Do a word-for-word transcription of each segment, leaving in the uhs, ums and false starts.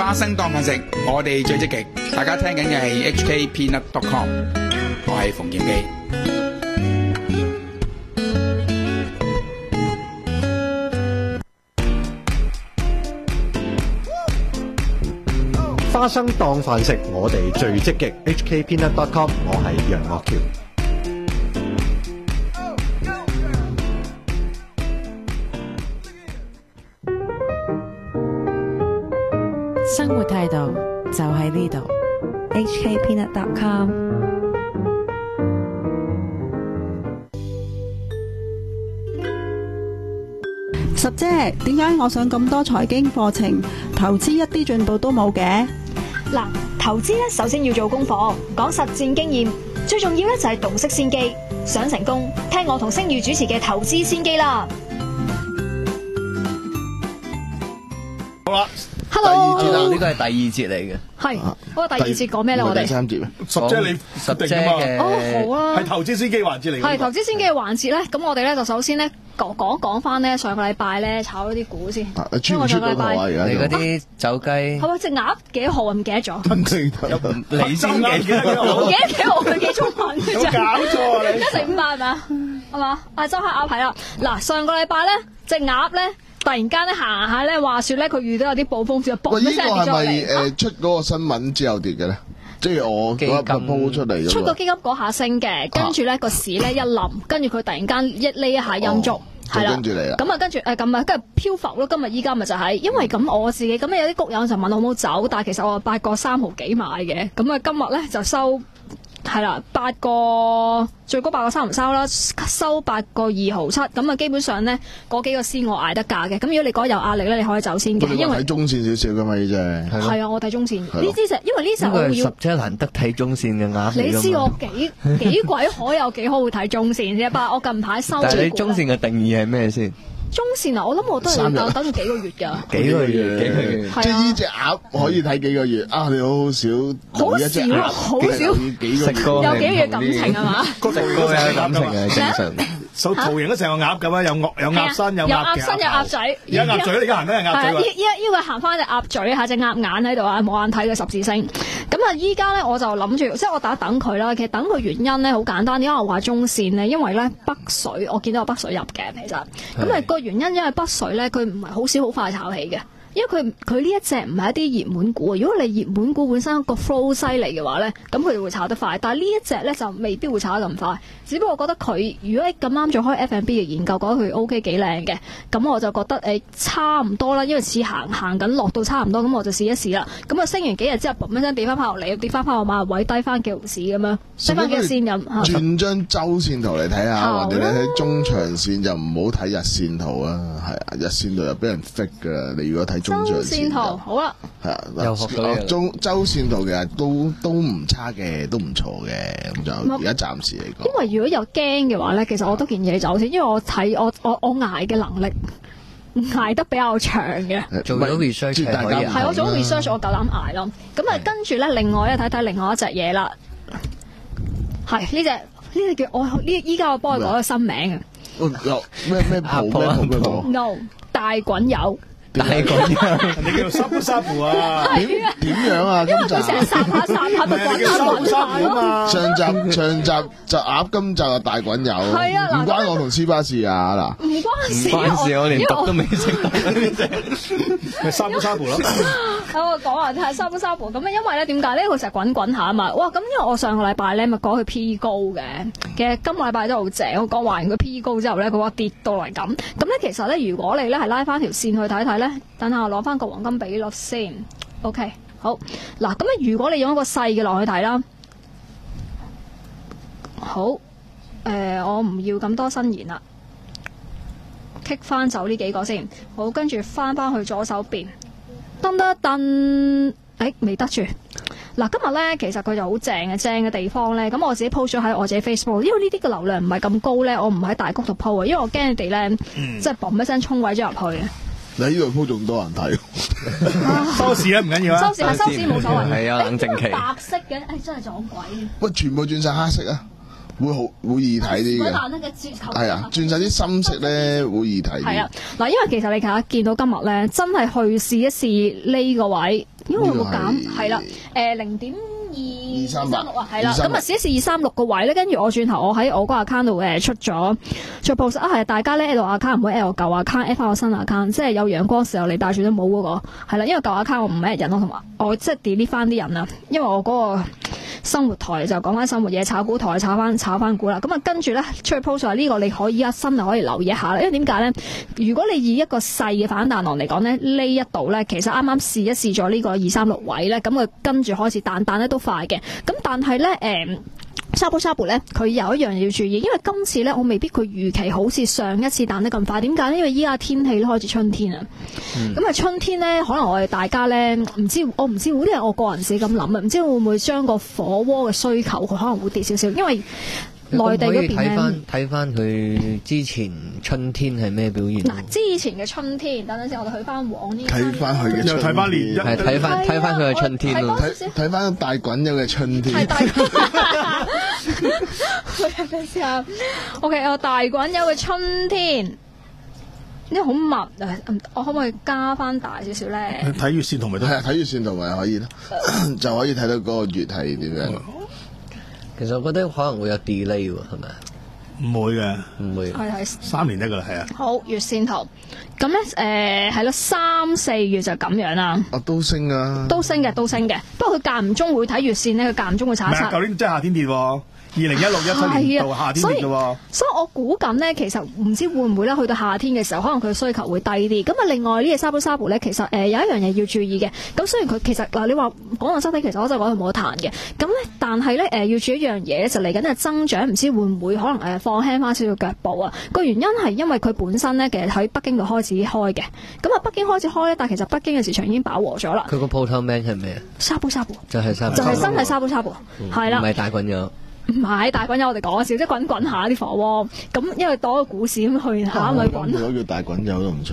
花生當飯食，我哋最積極。大家聽緊嘅係 H K Peanut dot com， 我係馮劍基。 花生當飯食，我哋最積極。H K Peanut dot com， 我係楊岳橋。 生活態度就喺呢度。 H K Peanut dot com。 十姐，點解我上咁多財經課程，投資一啲進步都冇嘅？ 嗱，投資咧首先要做功課，講實戰經驗，最重要咧就係洞悉先機。想成功，聽我同星宇主持嘅投資先機啦。 好啦 ，Hello， 第二節啦，呢個係第二節嚟嘅。 係，嗰個第二節講咩咧？我哋第三節十姐你十姐嘅哦好啊， 係投資先機環節嚟嘅。 係投資先機嘅環節咧，咁我哋咧就首先咧講講講翻咧上個禮拜咧炒咗啲股先。 出唔出嗰個啊？而家你嗰啲走雞係咪隻鴨幾號啊？唔記得咗。 你先記得唔記得幾號？佢幾中文嘅有搞錯啊！你一成五萬係嘛？係嘛？啊，周黑鴨係啦。嗱，上個禮拜咧隻鴨咧。突然間咧行下咧，話說咧佢遇到有啲暴風雪，嘣一聲跌咗嚟。 喂，呢個係咪誒出嗰個新聞之後跌嘅咧？即係我嗰日鋪出嚟。 出個基金嗰下升嘅，跟住咧個市咧一冧，跟住佢突然間一呢一下陰燭，係啦。跟住嚟啦。咁啊，跟住誒咁啊，跟住漂浮咯。今日依家咪就係，因為咁我自己咁有啲谷友就問我好唔好走，但係其實我八個三毫幾買嘅，咁啊今日咧就收。係啦，八個最高八個三唔收啦，收八個二毫七，咁啊基本上咧嗰幾個先我捱得價嘅，咁如果你覺得有壓力咧，你可以走先嘅，因為睇中線少少噶嘛呢隻。 係啊，我睇中線呢支隻，因為呢隻我要十隻難得睇中線嘅鴨。 你知我幾幾鬼可有幾可會睇中線啫？不過我近排收。 但係你中線嘅定義係咩先？ 中線啊，我諗我都係等等幾個月㗎。 幾個月，幾個月， 即係呢隻鴨可以睇幾個月啊！你好少， 好少，好少， 食過有幾個月感情係嘛？ 食過有感情係正常。 手圖形都成個鴨咁啊，有鴨有鴨身有鴨身有鴨嘴， 而家鴨嘴而家行緊係鴨嘴喎。 依依依個行翻隻鴨嘴下隻鴨眼喺度啊，冇眼睇嘅十字星。咁啊，依家咧我就諗住，即係我等一等佢啦。其實等佢原因咧好簡單，點解我話中線咧？因為咧北水，我見到有北水入嘅其實。咁啊個原因因為北水咧，佢唔係好少好快炒起嘅。因為佢佢呢一隻唔係一啲熱門股，如果你熱門股本身個 flow 犀利嘅話咧，咁佢哋會炒得快。但係呢一隻咧就未必會炒得咁快。只不過我覺得佢如果你咁啱做開 F and B 嘅研究，覺得佢 O K 幾靚嘅，咁我就覺得誒、欸、差唔多啦。因為似行行緊落到差唔多，咁我就試一試啦。咁啊升完幾日之後，嘣一聲跌翻翻落嚟，跌翻翻我買位低翻幾毫市咁樣，低翻幾個線咁。 轉張周線圖嚟睇下，或者你睇中長線就唔好睇日線圖啊。係啊，日線圖又俾人 fake 噶啦。你如果睇中長線圖好啦， 係啊，又學到嘢。中周線圖其實都都唔差嘅，都唔錯嘅。咁就而家暫時嚟講， 因為如果有驚嘅話咧，其實我都建議你走先，因為我睇我我我捱嘅能力捱得比較長嘅。 做咗 research 係可以， 係我做咗 research，我夠膽捱咯。咁啊，跟住咧，另外咧睇睇另外一隻嘢啦，係呢隻呢隻叫我呢依家我幫佢改個新名啊。 咩咩鋪咩鋪咩鋪 ？No 大滾油。 大滾油， 人哋叫做沙夫沙夫啊！ 點點樣啊？ 因為佢成日殺下殺下咪滾下滾下咯。 上集上集就鴨，今集就大滾油。 係啊， 唔關我同斯巴事啊嗱。 唔關事， 唔關事，我連讀都未識讀呢隻。 咪沙夫沙夫咯。 我講話係沙夫沙夫咁啊，因為咧點解咧？佢成日滾滾下啊嘛。哇！咁因為我上個禮拜咧咪講佢 P 高嘅，其實今個禮拜都好正。我講完佢 P 高之後咧，佢話跌到嚟咁。咁咧其實咧，如果你咧係拉翻條線去睇睇咧，等下我攞翻個黃金比率先。OK，好嗱。咁咧，如果你用一個細嘅落去睇啦，好誒、呃，我唔要咁多新言啦。kick 翻走呢幾個先，好，跟住翻翻去左手邊。噔噔噔，誒未得住。嗱，今日咧其實佢就好正嘅，正嘅地方咧，咁我自己 post 咗喺我自己 Facebook，因為呢啲嘅流量唔係咁高咧，我唔喺大谷度 post 啊，因為我驚你哋咧，即係嘣一聲衝位咗入去。 你呢度 post 仲多人睇， 收視咧唔緊要啊， 收視係收視冇所謂。 係啊，冷靜期。 白色嘅，誒真係撞鬼。 喂，全部轉晒黑色啊！會好會易睇啲嘅，係啊，轉晒啲深色咧會易睇啲。 係啊，嗱，因為其實你睇下見到今日咧，真係去試一試呢個位， 因為有冇減呢個係係啦，誒零點二三六啊，係啦，咁啊二三六試一試二三六個位咧，跟住我轉頭我喺我嗰個 account 度誒出咗再 post 啊，係大家咧 L account 唔好 L 舊 account，F 翻我新 account，即係有陽光時候你戴住都冇嗰個係啦，因為舊 account 我唔 at 人咯，同埋我即係 delete 翻啲人啊，因為我嗰個生活台就講翻生活嘢，炒股台炒翻炒翻股啦，咁啊跟住咧出去 post 話呢個你可以一新就可以留意一下啦，因為點解咧？如果你以一個細嘅反彈浪嚟講咧，呢一度咧其實啱啱試一試咗呢個二三六位咧，咁佢跟住開始彈彈咧都快嘅，咁但係咧誒。沙布沙布咧，佢有一樣嘢要注意，因為今次咧我未必佢預期好似上一次彈得咁快。點解咧？因為依家天氣都開始春天啊，咁啊、嗯、春天咧，可能我哋大家咧唔知，我唔知，呢啲係我個人自己咁諗啊，唔知會唔會將個火鍋嘅需求佢可能會跌少少，因為內地嗰邊睇翻睇翻佢之前春天係咩表現？ 嗱，之前嘅春天，等陣先，我哋去翻往呢。 睇翻佢嘅又睇翻年， 係睇翻睇翻佢嘅春天咯。 睇睇翻大滾友嘅春天。 係大滾。我睇下先啊。O K， 我大滾友嘅春天，呢個好密啊！我可唔可以加翻大少少咧？ 睇月線圖咪得， 係啊，睇月線圖咪可以咯，就可以睇到嗰個月係點樣。 其實我覺得可能會有 delay 喎，係咪？ 唔會嘅， 唔會。 係係三年得噶啦，係啊。 好，月線圖，咁咧誒係咯，三四月就咁樣啦。 啊，都升啊！ 都升嘅，都升嘅。不過佢間唔中會睇月線咧，佢間唔中會查一查。 唔係，舊年真係夏天跌喎。二零一六一七年度夏天跌嘅喎， 所以我估緊咧，其實唔知會唔會咧，去到夏天嘅時候，可能佢需求會低啲。咁啊，另外呢隻沙布沙布咧，其實誒、呃、有一樣嘢要注意嘅。咁雖然佢其實嗱，你話講到身體，其實我真係講佢冇得彈嘅。咁咧，但係咧誒要注意一樣嘢，就嚟緊嘅增長，唔知會唔會可能誒放輕翻少少腳步啊？個原因係因為佢本身咧，其實喺北京度開始開嘅。咁啊，北京開始開咧，但係其實北京嘅市場已經飽和咗啦。 佢個鋪頭名係咩啊？ 沙布沙布就係沙布， 就係真係沙布沙布，係啦、 嗯，唔係大滾咗。 唔係大滾友，我哋講笑，即係滾滾下啲火鍋。咁因為當個股市咁去下咪滾。 如果叫大滾友都唔錯。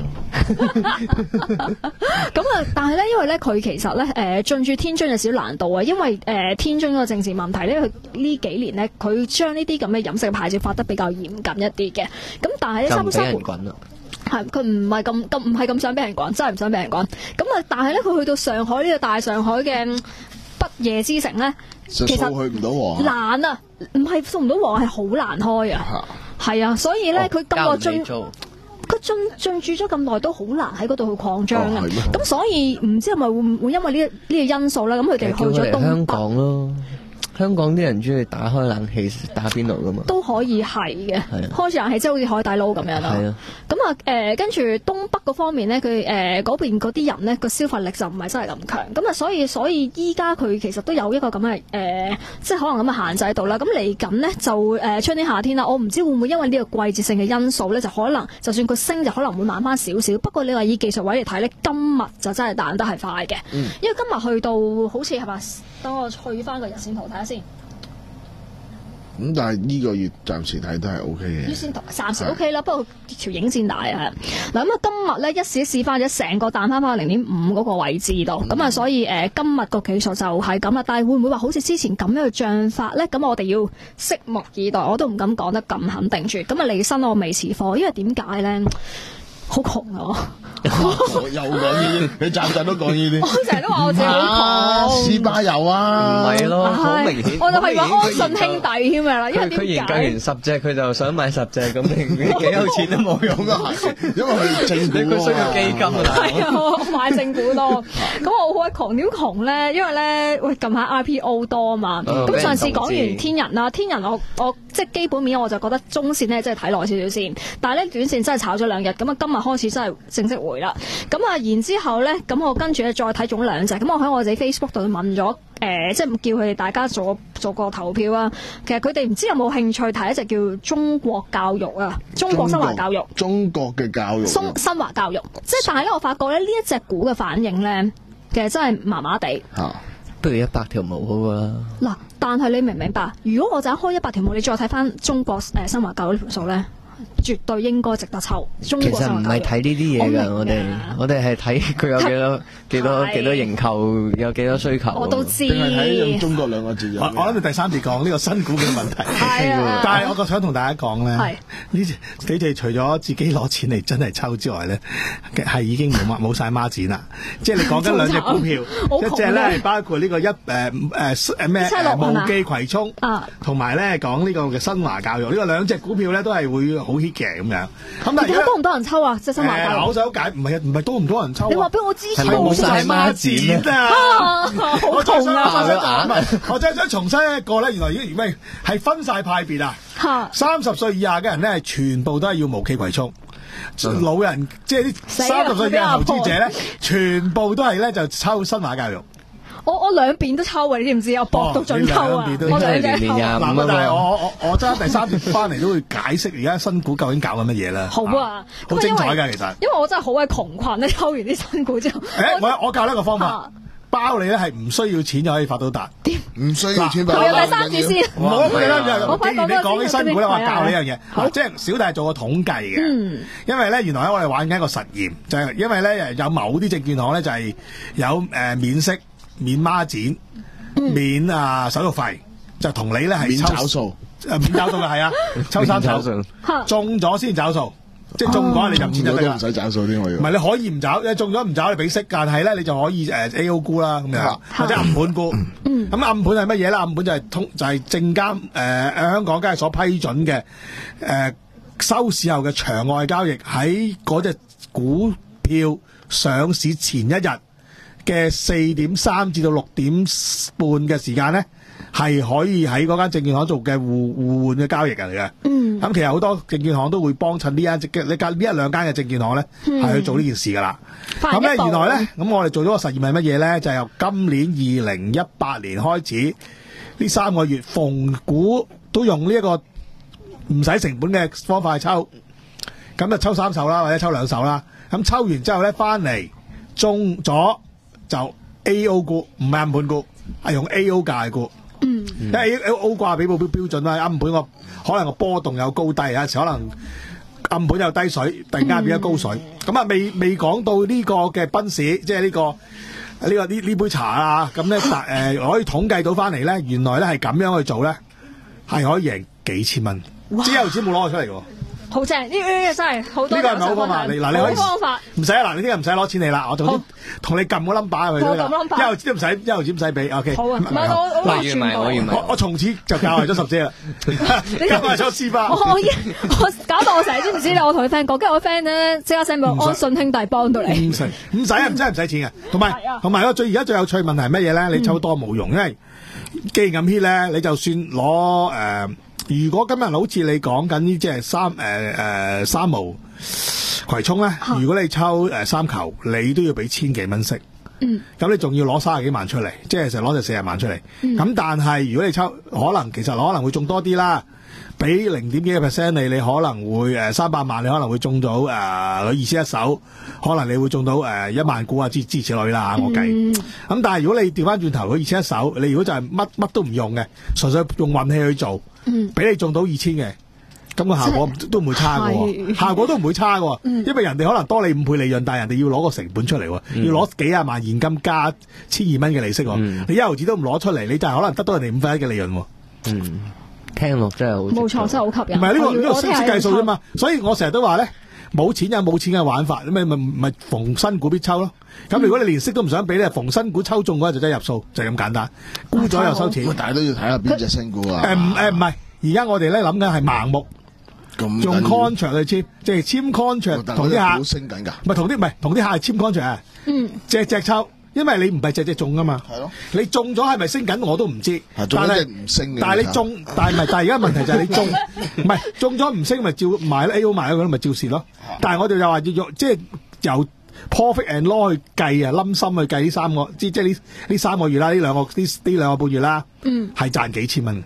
咁啊，但係咧，因為咧佢其實咧誒進駐天津有少少難度啊，因為誒、呃、天津嗰個政治問題咧，佢呢幾年咧佢將呢啲咁嘅飲食牌照發得比較嚴謹一啲嘅。咁但係咧沙布沙布係佢唔係咁咁唔係咁想俾人滾，真係唔想俾人滾。咁啊，但係咧佢去到上海呢個大上海嘅不夜之城咧。其實去唔到黃難啊，唔係掃唔到黃係好難開啊，係啊，所以咧佢咁個進佢進進駐咗咁耐都好難喺嗰度去擴張啊，咁、哦、所以唔知係咪會唔會因為呢呢個因素咧，咁佢哋去咗東北香港咯。香港啲人中意打開冷氣打邊爐噶嘛，都可以係嘅，開住冷氣即係好似海底撈咁樣啦。咁啊誒，跟住東北嗰方面咧，佢誒嗰邊嗰啲人咧個消費力就唔係真係咁強，咁啊所以所以依家佢其實都有一個咁嘅誒，即係可能咁嘅限制喺度啦。咁嚟緊咧就誒、呃、春天夏天啦，我唔知會唔會因為呢個季節性嘅因素咧，就可能就算佢升就可能會慢翻少少。不過你話以技術位嚟睇咧，今日就真係彈得係快嘅，嗯、因為今日去到好似係咪？等我去翻個日線圖睇下先。 咁、嗯、但係呢個月暫時睇都係 O K 嘅。 日線圖暫時 O K 啦，不過條影線大啊。嗱咁啊，今日咧一試一試翻咗成個彈翻翻零點五嗰個位置度，咁啊、嗯，所以誒、呃、今日個技術就係咁啦。但係會唔會話好似之前咁樣嘅漲法咧？咁我哋要拭目以待，我都唔敢講得咁肯定住。咁啊，離身我未持貨，因為點解咧？好窮啊！ 又講呢啲，你集集都講呢啲。 我成日都話我自己好窮。 斯巴有啊， 唔係咯，好明顯。 我就係話安信兄弟添啊啦，因為點解？ 佢研究完十隻，佢就想買十隻，咁你幾有錢都冇用啊！ 因為佢正股， 佢需要基金啊！ 係啊，我買正股多。咁我好鬼窮，點窮咧？因為咧，喂，近排 I P O 多啊嘛。咁上次講完天人啦，天人我我即係基本面我就覺得中線咧，即係睇耐少少先。但係咧短線真係炒咗兩日，咁啊今日開始真係正式回啦。咁啊，然之後咧，咁我跟住咧再睇中兩隻。咁我喺我自己 Facebook 度問咗，誒、呃，即係叫佢哋大家做做個投票啊。其實佢哋唔知有冇興趣睇一隻叫中國教育啊，中國新華教育， 中國嘅教育， 新新華教育。即係但係咧，我發覺咧呢一隻股嘅反應咧，其實真係麻麻地。 啊，不如一百條毛好過啦。嗱， 但係你明唔明白？如果我就開一百條毛，你再睇翻中國誒、呃、新華教育呢條數咧？ 絕對應該值得抽。中國其實唔係睇呢啲嘢㗎，我哋我哋係睇佢有幾多幾多幾多認購，有幾多需求。 我都知。 定係睇用中國兩個字。 我我諗你第三節講呢個新股嘅問題。 係啊。 但係我想同大家講咧， 係呢你哋除咗自己攞錢嚟真係抽之外咧，係已經冇乜冇曬孖展啦。即係你講緊兩隻股票，一隻咧係包括呢個一誒誒誒咩無記葵涌，同埋咧講呢個嘅新華教育，呢個兩隻股票咧都係會好 hit 嘅咁樣。咁但係而家多唔多人抽啊？即係新華教育。 我想解唔係唔係多唔多人抽？ 你話俾我知， 係冇曬孖展啊！好痛啊！ 我真係想重申一個咧，原來已經喂係分晒派別啊！三十歲以下嘅人咧，全部都係要無記葵涌。老人即係啲三十歲以下投資者咧，全部都係咧就抽新華教育。 我我兩邊都抽啊！你知唔知？我搏到盡抽啊！我兩隻抽。 嗱，但係我我我揸第三節翻嚟都會解釋而家新股究竟搞緊乜嘢啦。 好啊， 好精彩㗎其實。 因為我真係好鬼窮困咧，抽完啲新股之後。 誒，我我教呢個方法。包你咧係唔需要錢就可以發到達， 唔需要錢。 我有第三節先， 唔好記得。既然你講起新股咧，我教你一樣嘢，即係小弟係做過統計嘅。因為咧，原來咧我哋玩緊一個實驗，就係因為咧有某啲證券行咧就係有誒免息、免孖展、免啊手續費，就同你咧係免找數， 誒免找數嘅係啊，抽三手，中咗先找數。即係中咗你就唔錢就得啦， 唔使找數添我要。 唔係你可以唔找，你中咗唔找你俾息，但係咧你就可以誒 A O 沽啦咁樣，或者暗盤沽。咁暗盤係乜嘢咧？暗盤就係通就係證監誒香港交易所批准嘅誒收市後嘅場外交易，喺嗰隻股票上市前一日嘅四點三至到六點半嘅時間咧，係可以喺嗰間證券行做嘅互互換嘅交易嚟嘅。嗯，咁其實好多證券行都會幫襯呢間嘅呢間呢一兩間嘅證券行咧，係、嗯、去做呢件事噶啦。咁咧原來咧，咁我哋做咗個實驗係乜嘢咧？就係、由今年二零一八年開始，呢三個月逢股都用呢一個唔使成本嘅方法去抽，咁就抽三手啦，或者抽兩手啦。咁抽完之後咧，翻嚟中咗就 A O 股，唔係暗盤股，係用 A O 價股。嗯，因為 A O 掛比報標標準啦，暗盤個可能個波動有高低，有時可能暗盤有低水，突然間變咗高水。咁啊、嗯，未未講到呢個嘅賓士，即係呢、這個呢、這個呢呢杯茶啊，咁咧誒可以統計到翻嚟咧，原來咧係咁樣去做咧，係可以贏幾千蚊，只有錢冇攞出嚟嘅。 好正，呢呢真係好多。 呢個係咪好方法？你嗱，你可以方法唔使啊！嗱，你聽日唔使攞錢你啦，我總之同你撳個 number 去。 我撳 number， 一毫子都唔使，一毫子唔使俾。O K。 好啊，唔係我我完全我完我我從此就教壞咗十姐啦，教壞咗師爸。 我我我搞到我成日知唔知咧？我同佢 friend 講，跟住我 friend 咧即刻 send 俾我安信兄弟幫到你。唔使唔使啊！真係唔使錢嘅。同埋同埋個最而家最有趣問題係乜嘢咧？你抽多冇用，因為既然咁 hit 咧，你就算攞誒。如果今日好似你講緊呢，即係三誒誒三毛葵涌咧，如果你抽誒三球，你都要俾千幾蚊息。嗯，咁你仲要攞三十幾萬出嚟，即係成攞就四十萬出嚟。咁、嗯、但係如果你抽，可能其實可能會中多啲啦，俾零點幾個 percent 你，你可能會誒三百萬，你可能會中到誒二千一手，可能你會中到誒一萬股啊之之類啦，我計。咁、嗯、但係如果你調翻轉頭，佢二千一手，你如果就係乜乜都唔用嘅，純粹用運氣去做。嗯，俾你中到二千嘅，咁個效果都唔會差嘅，效果都唔會差嘅，嗯、因為人哋可能多你五倍利潤，但係人哋要攞個成本出嚟，嗯、要攞幾廿萬現金加千二蚊嘅利息，嗯、你一毫子都唔攞出嚟，你就係可能得到人哋五分一嘅利潤。 嗯，聽落真係好， 冇錯，真係好吸引。 唔係呢個呢、呢個識計數啫嘛，所以我成日都話咧，冇錢有冇錢嘅玩法，咪咪咪逢新股必抽咯。咁如果你連息都唔想俾咧，逢新股抽中嗰日就真係入數，就係咁簡單。沽咗又收錢。 但係都要睇下邊隻新股啊。 誒唔誒唔係，而家我哋咧諗緊係盲目，用 contract 去簽，即係簽 contract 同啲客升緊㗎。 唔係同啲唔係同啲客係簽 contract 啊。嗯，隻隻抽，因為你唔係隻隻中㗎嘛。係咯。你中咗係咪升緊我都唔知。 係中咗唔升嘅。 但係你中，但係唔係？但係而家問題就係你中，唔係中咗唔升咪照賣 A O 賣咗佢咪照蝕咯。但係我哋又話要用即係由 profit and loss 去計啊，冧心去計呢三個，即即係呢呢三個月啦，呢兩個呢呢兩個半月啦，嗯，係賺幾千蚊。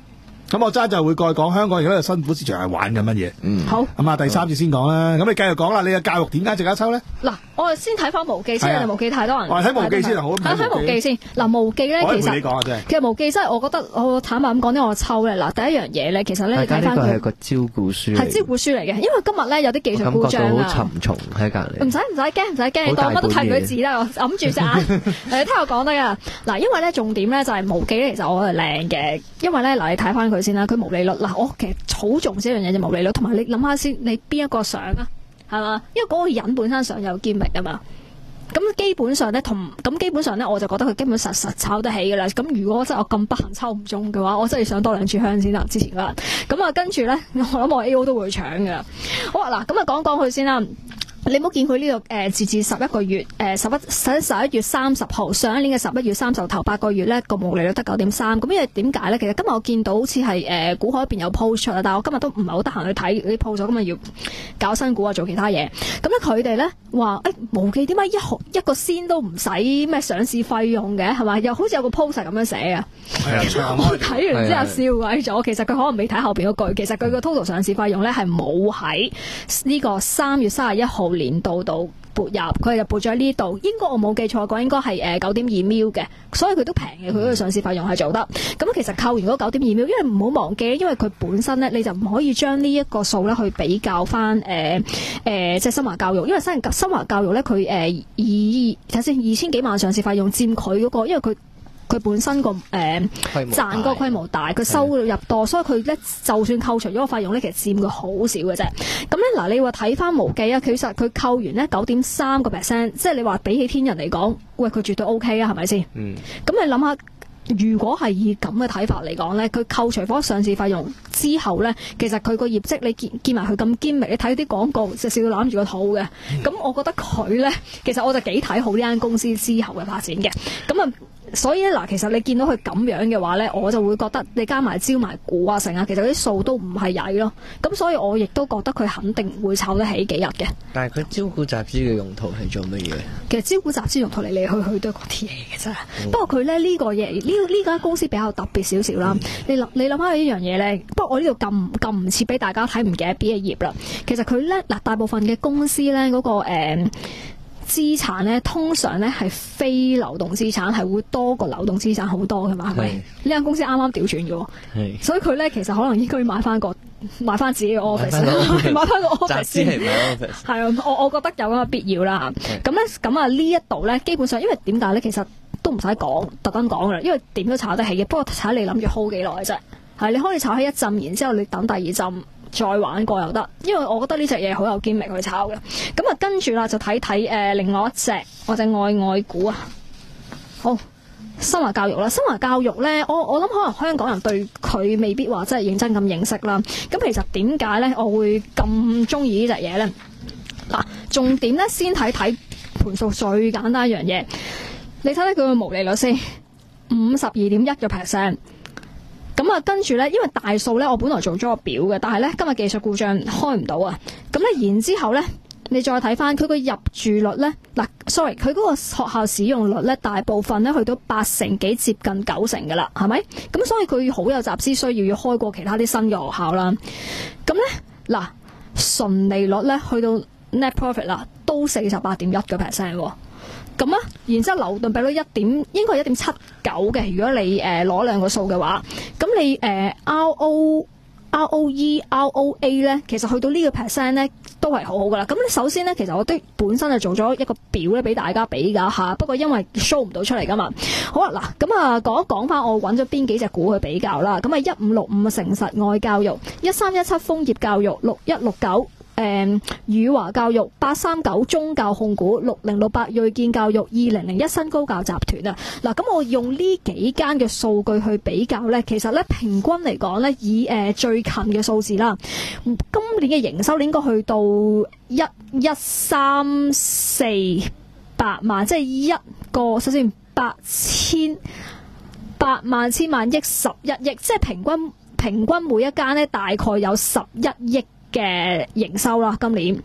咁我真係就會過去講香港而家嘅辛苦市場係玩緊乜嘢。 嗯， 好。 咁啊，第三節先講啦。咁你繼續講啦，你嘅教育點解值得抽咧？ 嗱，我哋先睇翻無記先， 係啊無記太多人。 我哋睇無記先啊好睇睇無記先。嗱，無記咧我可以其實陪你講啊，真係。 其實無記真係我覺得我坦白咁講，啲我抽咧。嗱，第一樣嘢咧，其實咧你睇翻佢大家呢個係個招股書嚟嘅， 係招股書嚟嘅，因為今日咧有啲技術故我感覺到好障啊。 沉重喺隔離。 唔使唔使驚，唔使驚，你好大當乜都睇唔到本嘢字啦，我揞住隻眼。誒，聽我講得噶。嗱，因為咧重點咧就係無記咧，其實我係靚嘅，因為咧嗱，你睇翻佢先啦，佢毛利率嗱，我其實好重視一樣嘢就毛利率，同埋你諗下先，你邊一個相啊，係嘛？因為嗰個人本身上有堅力啊嘛。咁基本上咧，同咁基本上咧，我就覺得佢基本實實炒得起㗎啦。咁如果真係我咁不幸抽唔中嘅話，我真係想多兩炷香先啦。之前嗰日，咁啊跟住咧，我諗我 A O 都會搶㗎。好啊，嗱，咁啊講講佢先啦。你唔好見佢呢、這個誒截至十一個月誒十一十十一月三十號上一年嘅十一月三十號頭八個月咧個毛利率得九點三，咁因為點解咧？其實今日我見到好似係誒股海入邊有 post 出啦，但係我今日都唔係好得閒去睇啲 post 咗，咁啊要搞新股啊做其他嘢。咁咧佢哋咧話誒無記點解一毫一個仙都唔使咩上市費用嘅係咪？又好似有個 post 係咁樣寫啊。係啊，我睇完之後笑鬼咗。其實佢可能未睇後邊嗰句，其實佢個 total 上市費用咧係冇喺呢個三月三十一號年度度撥入，佢就撥咗喺呢度。應該我冇記錯嘅話，應該係誒九點二 mil 嘅，所以佢都平嘅。佢嗰個上市費用係做得。咁其實扣完嗰九點二 mil，因為唔好忘記，因為佢本身咧你就唔可以將呢一個數咧去比較翻誒誒即係新華教育，因為新新華教育咧佢誒二睇先二千幾萬上市費用佔佢嗰個，因為佢。佢本身個誒、呃、賺嗰個規模大，佢收入多，所以佢咧就算扣除咗個費用咧，其實佔佢好少嘅啫。咁咧嗱，你話睇翻無記啊，其實佢扣完咧九點三個 percent，即係你話比起天人嚟講，喂佢絕對 O K 啊，係咪先？嗯。咁你諗下，如果係以咁嘅睇法嚟講咧，佢扣除咗上市費用之後咧，其實佢個業績你見見埋佢咁堅明，你睇啲廣告就笑到攬住個肚嘅。咁、嗯、我覺得佢咧，其實我就幾睇好呢間公司之後嘅發展嘅。咁啊。所以咧嗱，其實你見到佢咁樣嘅話咧，我就會覺得你加埋招埋股啊成啊，其實啲數都唔係曳咯。咁所以我亦都覺得佢肯定會炒得起幾日嘅。 但係佢招股集資嘅用途係做乜嘢？ 其實招股集資用途嚟嚟去去都係嗰啲嘢嘅啫。嗯、不過佢咧呢、呢個嘢呢呢間公司比較特別少少啦。你諗你諗下呢樣嘢咧，不過我呢度撳撳唔切俾大家睇，唔記得邊一頁啦。其實佢咧嗱，大部分嘅公司咧嗰、嗰個誒。呃資產咧通常咧係非流動資產，係會多過流動資產好多㗎嘛，係咪？呢間公司啱啱調轉嘅喎，所以佢咧其實可能應該買翻個買翻自己嘅 office， 買翻個 office 先係 office。係啊，我我覺得有咁嘅必要啦。咁咧咁啊呢一度咧，基本上因為點解咧？其實都唔使講，特登講嘅，因為點都炒得起嘅。不過睇你諗住 hold 幾耐啫。係你可以炒起一陣，然之後你等第二陣。再玩過又得，因為我覺得呢隻嘢好有堅力去炒嘅。咁啊，跟住啦就睇睇誒另外一隻我隻愛愛股啊。好，新華教育啦，新華教育咧，我我諗可能香港人對佢未必話真係認真咁認識啦。咁其實點解咧我會咁中意呢隻嘢咧？嗱，重點咧先睇睇盤數最簡單一樣嘢，你睇睇佢嘅毛利率先，五十二點一個 percent。咁啊，跟住咧，因為大數咧，我本來做咗個表嘅，但係咧今日技術故障開唔到啊。咁咧，然之後咧，你再睇翻佢個入住率咧，嗱 ，sorry，佢嗰個學校使用率咧，大部分咧去到八成幾，接近九成噶啦，係咪？咁所以佢好有集資需要，要開過其他啲新嘅學校啦。咁咧，嗱，純利率咧去到 net profit 啦，都四十八點一個 percent 喎。咁啊，然之後流動比率一點，應該係一點七九嘅。如果你誒攞、呃、兩個數嘅話，咁你誒、呃、R O R O E R O A 咧，其實去到呢個 percent 咧都係好好噶啦。咁你首先咧，其實我都本身係做咗一個表咧俾大家比較下，不過因為 show 唔到出嚟噶嘛。好啊，嗱，咁啊講一講翻我揾咗邊幾隻股去比較啦。咁啊一五六五誠實愛教育，一三一七楓葉教育，六一六九。誒宇華教育，八三九中教控股，六零六八睿見教育，二零零一新高教集團啊。嗱，咁我用呢幾間嘅數據去比較咧，其實咧平均嚟講咧，以誒、呃、最近嘅數字啦，今年嘅營收應該去到一一三四百萬，即係一個首先八千八萬千萬億十一億，即係平均平均每一間咧大概有十一億嘅營收啦，今年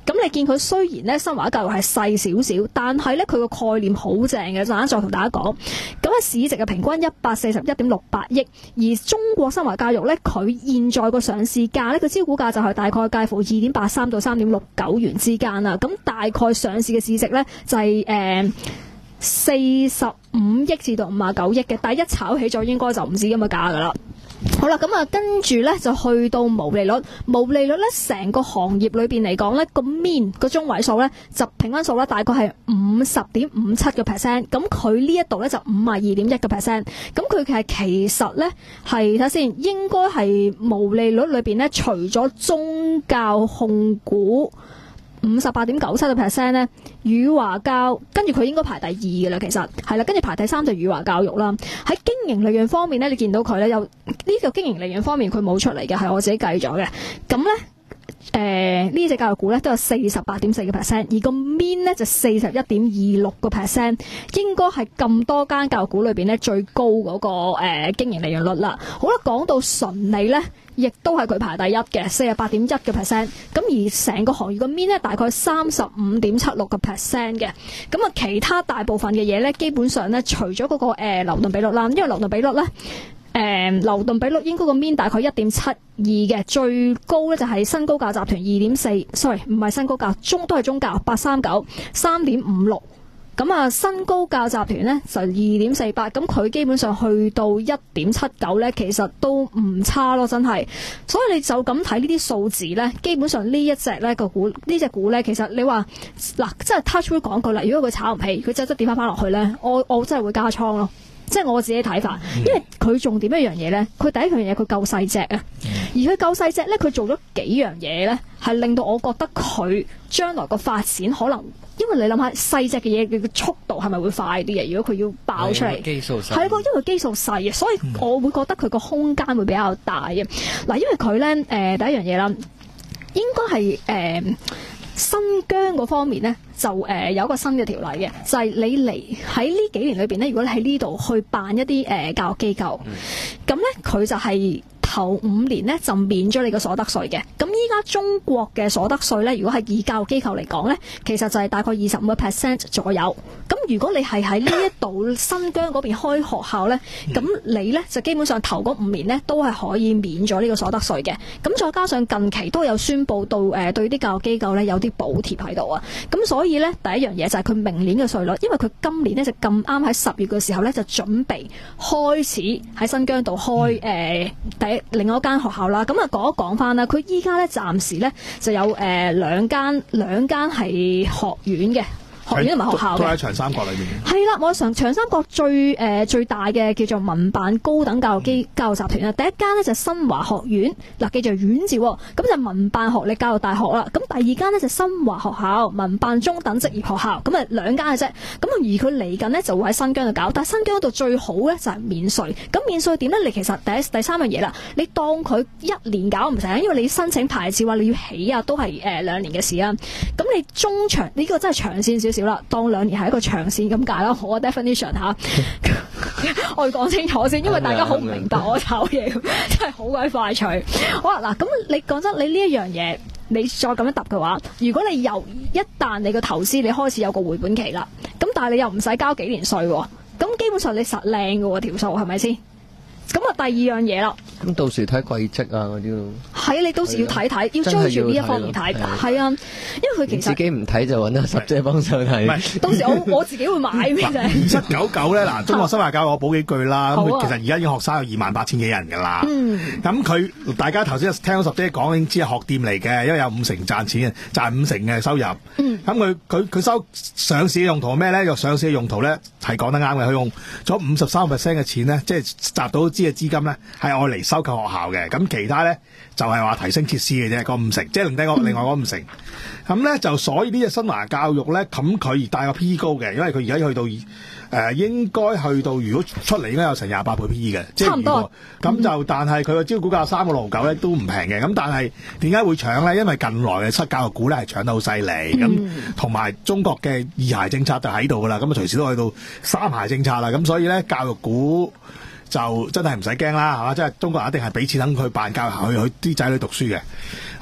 咁你見佢雖然咧新華教育係細少少，但係咧佢個概念好正嘅，陣間再同大家講。咁啊市值嘅平均一百四十一點六八億，而中國新華教育咧佢現在個上市價咧個招股價就係大概介乎二點八三到三點六九元之間啦。咁大概上市嘅市值咧就係誒四十五億至到五十九億嘅，但係一炒起咗應該就唔止咁嘅價噶啦。好啦，咁啊，跟住咧就去到毛利率，毛利率咧成個行業裏邊嚟講咧個 mean 個中位數咧就平均數咧大概係五十點五七個 percent， 咁佢呢一度咧就五十二點一個 percent， 咁佢係其實咧係睇下先，應該係毛利率裏邊咧除咗中教控股五十八點九七個 percent 咧，宇華教跟住佢應該排第二嘅啦，其實係啦，跟住排第三就宇華教育啦。喺經營利潤方面咧，你見到佢咧有呢、這個經營利潤方面佢冇出嚟嘅，係我自己計咗嘅。咁咧誒呢隻教育股咧都有四十八點四個 percent， 而個 mean 咧就四十一點二六個 percent， 應該係咁多間教育股裏邊咧最高嗰、那個誒、呃、經營利潤率啦。好啦，講到純利咧，亦都係佢排第一嘅，四十八點一個 percent。咁而成個行業個 mean 咧，大概三十五點七六個 percent 嘅。咁啊，其他大部分嘅嘢咧，基本上咧，除咗嗰、那個誒、呃、流動比率啦，因為流動比率咧，誒、呃、流動比率應該個 mean 大概一點七二嘅，最高咧就係新高教集團二點四，sorry 唔係新高教，中都係中教八三九三點五六。咁啊，新高教集團咧就二點四八，咁佢基本上去到一點七九咧，其實都唔差咯，真係。所以你就咁睇呢啲數字咧，基本上呢一隻咧個股，呢隻股咧，其實你話嗱，即係 touch wood 講句啦，如果佢炒唔起，佢真係跌翻翻落去咧，我我真係會加倉咯。即係我自己睇法，因為佢重點一樣嘢咧，佢第一樣嘢佢夠細隻啊，而佢夠細隻咧，佢做咗幾樣嘢咧，係令到我覺得佢將來個發展可能，因為你諗下細隻嘅嘢嘅速度係咪會快啲嘅？如果佢要爆出嚟， 基數細， 係個因為基數細啊，所以我會覺得佢個空間會比較大嘅。嗱，因為佢咧誒第一樣嘢啦，應該係誒。呃新疆嗰方面咧，就誒、呃、有一個新嘅條例嘅，就係、是、你嚟喺呢幾年裏邊咧，如果你喺呢度去辦一啲誒、呃、教育機構，咁咧佢就係、是。頭五年咧就免咗你個所得稅嘅，咁依家中國嘅所得稅咧，如果係以教育機構嚟講咧，其實就係大概二十五個 percent 左右。咁如果你係喺呢一度新疆嗰邊開學校咧，咁你咧就基本上頭嗰五年咧都係可以免咗呢個所得稅嘅。咁再加上近期都有宣布到誒、呃、對啲教育機構咧有啲補貼喺度啊。咁所以咧第一樣嘢就係佢明年嘅稅率，因為佢今年咧就咁啱喺十月嘅時候咧就準備開始喺新疆度開誒、呃、第一。另外一間學校啦，咁啊講一講翻啦，佢依家咧暫時咧就有誒、呃、兩間兩間係學院嘅。學院同埋學校嘅， 都喺長三角裏面。 係啦，我上長三角最誒、呃、最大嘅叫做民辦高等教育機教育集團啦。第一間呢就新華學院，嗱記住院字，咁就民辦學歷教育大學啦。咁第二間呢就新華學校，民辦中等職業學校。咁啊兩間嘅啫。咁而佢嚟緊呢就會喺新疆度搞，但係新疆度最好咧就係免稅。咁免稅點咧？你其實第一第三樣嘢啦，你當佢一年搞唔成，因為你申請牌照啊，你要起啊，都係誒兩年嘅事啊。咁你中長呢、這個真係長線少少啦，當兩年係一個長線咁解啦。我 definition 吓，我要講清楚先，因為大家好唔明白我炒嘢，真係好鬼快脆。好啦，嗱，咁你講真，你呢一樣嘢，你再咁樣答嘅話，如果你由一旦你個投資你開始有個回本期啦，咁但係你又唔使交幾年稅，咁基本上你實靚嘅條數係咪先？咁啊，第二樣嘢啦。 咁到時睇季績啊嗰啲咯。係， 你到時要睇睇，要追住呢一方面睇。係啊，因為佢其實自己唔睇就揾阿十姐幫手睇。 到時我我自己會買咩啫？ 二七九九咧，嗱，中國新華教育我補幾句啦。咁、啊、其實而家已經學生有二萬八千幾人㗎啦。咁、嗯、佢大家頭先聽到十姐講已經知係學店嚟嘅，因為有五成賺錢，賺五成嘅收入。咁佢佢佢收上市嘅用途係咩咧？用上市嘅用途咧係講得啱嘅，佢用咗五十三 percent 嘅錢咧，即係集到資嘅資金咧係愛嚟收購學校嘅。咁其他咧就係、是、話提升設施嘅啫，嗰五成，即係另低個另外嗰五成。咁咧就所以呢隻新華教育咧，咁佢而帶個 P E 高嘅，因為佢而家去到誒、呃、應該去到如果出嚟應該有成廿八倍 P E 嘅，即係差唔多。咁就、嗯、但係佢個招股價三個六毫九咧都唔平嘅。咁但係點解會搶咧？因為近來嘅失教育股咧係搶得好犀利，咁同埋中國嘅二孩政策就喺度噶啦，咁啊隨時都去到三孩政策啦，咁所以咧教育股就真係唔使驚啦，係嘛？即係中國人一定係俾錢等佢辦教育，去去啲仔女讀書嘅。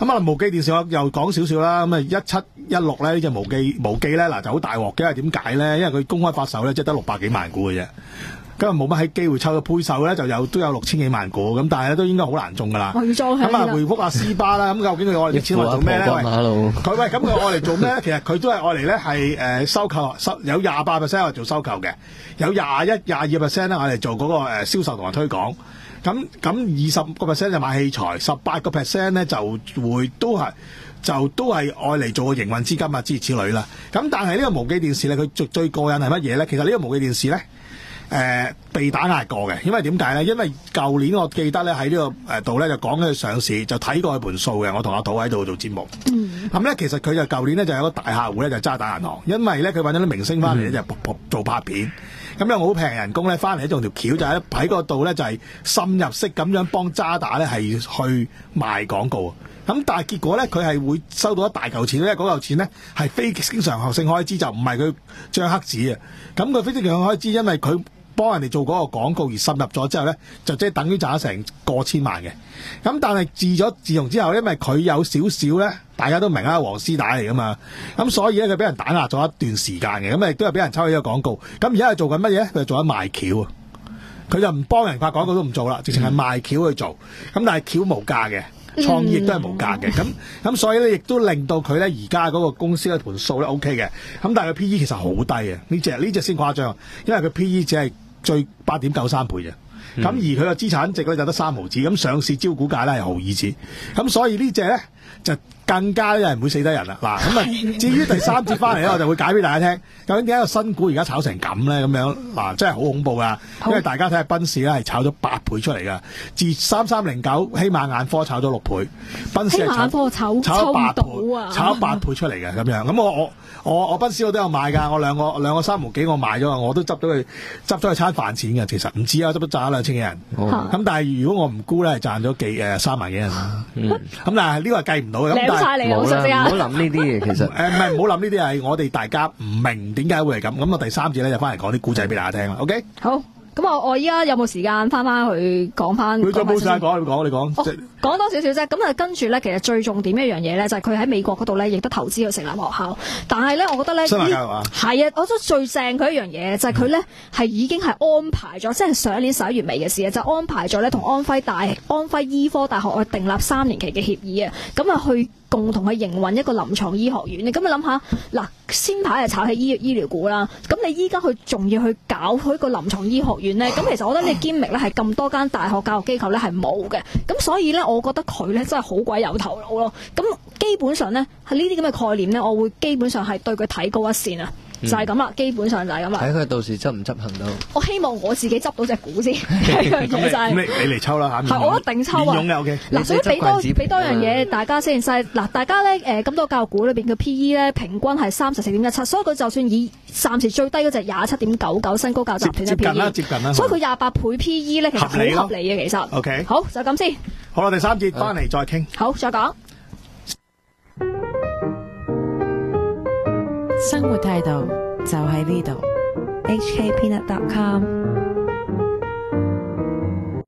咁啊，無記電視我又講少少啦。咁啊，一七一六咧呢隻無記無記咧嗱就好大鑊嘅，點解咧？因為佢公開發售咧，即係得六百幾萬股嘅啫。咁啊冇乜喺機會抽到配售咧，就有都有六千幾萬股，咁但係咧都應該好難中噶啦。 我要裝咁啊，回覆阿斯巴啦，咁究竟佢愛嚟錢嚟做咩咧？佢喂，咁佢愛嚟做咩咧？其實佢都係愛嚟咧係誒收購，收有廿八 percent 係做收購嘅，有廿一、廿二 percent 咧愛嚟做嗰個誒銷售同埋推廣。咁咁二十個 percent 就買器材，十八個 percent 咧就會都係就都係愛嚟做個營運資金啊，諸如此類啦。咁但係呢個無記電視咧，佢最最過癮係乜嘢咧？其實呢個無記電視咧。誒、呃、被打壓過嘅，因為點解咧？因為舊年我記得咧喺呢個誒度咧就講緊佢上市，就睇過佢盤數嘅。我同阿土喺度做節目。嗯。咁咧其實佢就舊年咧就有個大客戶咧就渣打銀行，因為咧佢揾咗啲明星翻嚟咧就做拍片，咁咧好平人工咧翻嚟用條橋就喺喺嗰度咧就係深入式咁樣幫渣打咧係去賣廣告。咁但係結果咧，佢係會收到一大嚿錢咧，嗰嚿錢咧係非經常性開支，就唔係佢張黑紙啊。咁佢非經常性開支，因為佢幫人哋做嗰個廣告而滲入咗之後咧，就即係等於賺咗成過千萬嘅。咁但係自咗自從之後，因為佢有少少咧，大家都明啦，黃絲帶嚟噶嘛。咁所以咧，佢俾人打壓咗一段時間嘅。咁亦都係俾人抽起咗廣告。咁而家係做緊乜嘢？佢係做緊賣橋啊！佢就唔幫人拍廣告都唔做啦，直情係賣橋去做。咁但係橋無價嘅。創意亦都係無價嘅，咁咁所以咧，亦都令到佢咧而家嗰個公司嘅盤數咧 OK 嘅，咁但係佢 P E 其實好低啊，呢隻呢隻先誇張，因為佢 P E 只係最八點九三倍嘅，咁、嗯、而佢個資產值咧就得三毫子，咁上市招股價咧係毫二子，咁所以呢隻咧就更加咧係唔會死得人啦。嗱，咁啊至於第三節翻嚟咧，我就會解俾大家聽，究竟點解個新股而家炒成咁咧？咁樣嗱，真係好恐怖噶，因為大家睇下賓士咧係炒咗八倍出嚟噶，自三三零九希瑪眼科炒咗六倍，賓士係炒希瑪眼科炒炒咗八倍， 啊、 炒咗八倍出嚟嘅咁樣。咁我我我我賓士我都有買㗎，我兩個兩個三毫幾我買咗，我都執到佢執咗佢餐飯錢嘅。其實唔知啊，執咗賺咗兩千幾人。咁、哦、但係如果我唔沽咧，係賺咗幾誒三萬幾人啦。咁、嗯、但係呢個係計唔到嘅。 冇晒你，好實際啊！ 唔好諗呢啲嘢，其實誒唔係唔好諗呢啲係我哋大家唔明點解會係咁。咁我第三節咧就翻嚟講啲古仔俾大家聽啦。OK， 好。咁我我依家有冇時間翻翻去講翻？ 佢再冇時間講，你講你講。 講、哦、多少少啫。咁啊，跟住咧，其實最重點一樣嘢咧，就係佢喺美國嗰度咧，亦都投資去成立學校。但係咧，我覺得咧， 新華教育啊， 係啊，我覺得最正佢一樣嘢就係佢咧係已經係安排咗，即係上年十一月尾嘅事啊，就安排咗咧同安徽大安徽醫科大學去訂立三年期嘅協議啊，咁啊去共同去營運一個臨床醫學院。你咁你諗下，嗱，先排係炒起醫醫療股啦，咁你依家佢仲要去搞佢一個臨床醫學院咧，咁其實我覺得呢個 gimmick 咧係咁多間大學教育機構咧係冇嘅，咁所以咧，我覺得佢咧真係好鬼有頭腦咯。咁基本上咧係呢啲咁嘅概念咧，我會基本上係對佢睇高一線啊。就係咁啦，基本上就係咁啦。睇佢到時執唔執行到。 我希望我自己執到隻股先，呢樣嘢就係。 咁你你嚟抽啦嚇。 係我一定抽啊。 面勇嘅 OK。 嗱，所以俾多俾多樣嘢大家先。細嗱，大家咧誒咁多教育股裏邊嘅 P E 咧，平均係三十四點一七，所以佢就算以暫時最低嗰隻廿七點九九新高教集團嘅 P E， 接近啦，接近啦。 所以佢廿八倍 P E 咧，其實好合理嘅，其實。 OK。 好，就咁先。 好啦，第三節翻嚟再傾。 好，再講。 生活態度就喺呢度。 H K Peanut dot com